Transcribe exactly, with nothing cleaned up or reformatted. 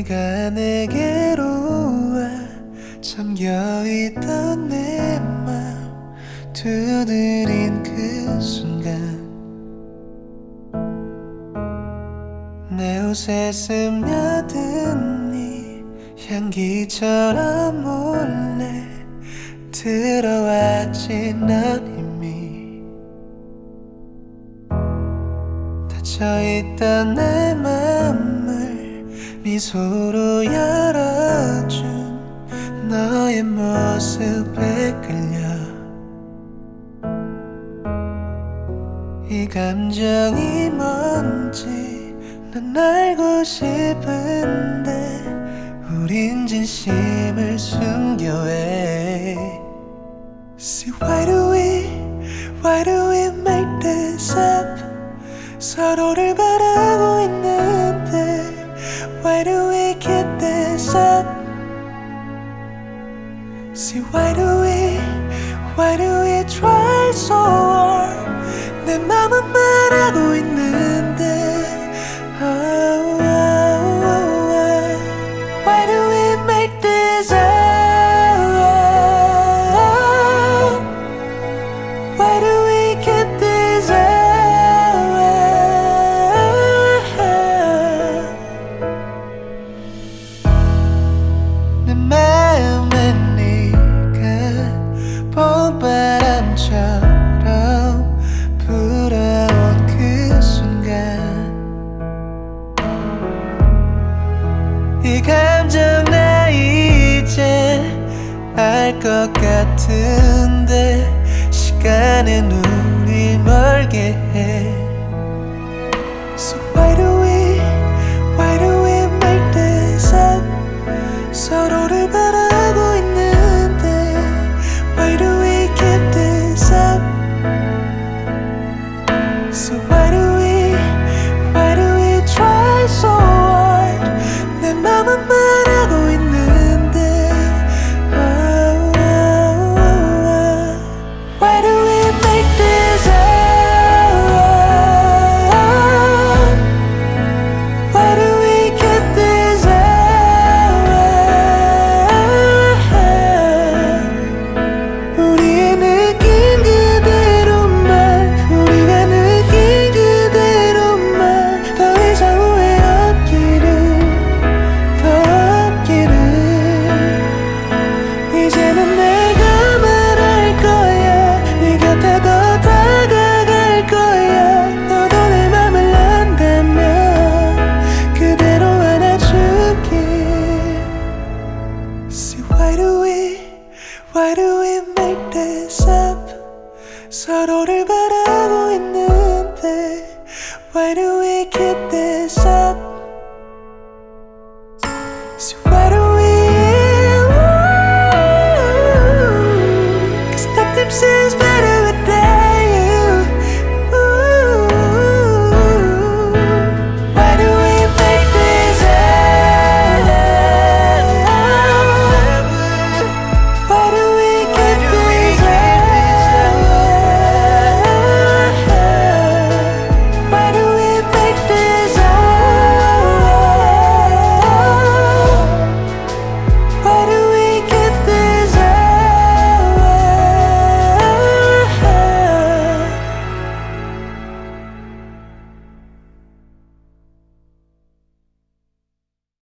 네가 내게로 와 잠겨있던 내 맘 두드린 그 순간 내 옷에 스며든 네 향기처럼 몰래 들어왔지 난 이미 닫혀있던 내 맘을 미소로 열어준 너의 모습에 끌려 이 감정이 뭔지 난 알고 싶은데 우린 진심을 숨겨 해 See why do we, why do we make this up 서로를 바라고 있는데 Why do we keep this up See why do we, why do we try so hard 내 맘은 말하고 있는데 oh, oh, oh, oh. Why do we make this up Why do we keep this up 내 마음에 네가 봄바람처럼 불어온 그 순간 이 감정 나 이제 알 것 같은데 시간은 우릴 멀게 해 So why do we, why do we make this up 서로를 바라고 있는데 Why do we keep this up So why do we, why do we try so hard 내 맘은 말하고 있는데 oh, oh, oh, oh. Why do we make this up Why do we keep this up 우리의 느낌 그대로만 우리가 느낀 그대로만 더 이상 후회 없기를 더 없기를 이제는 내가 말할 거야 네 곁에 더 다가갈 거야 너도 내 맘을 안다면 그대로 안아줄게 See why do we, why do we make this up 서로를 바라고 있는데 Why do we keep this up See why do we Cause nothing seems better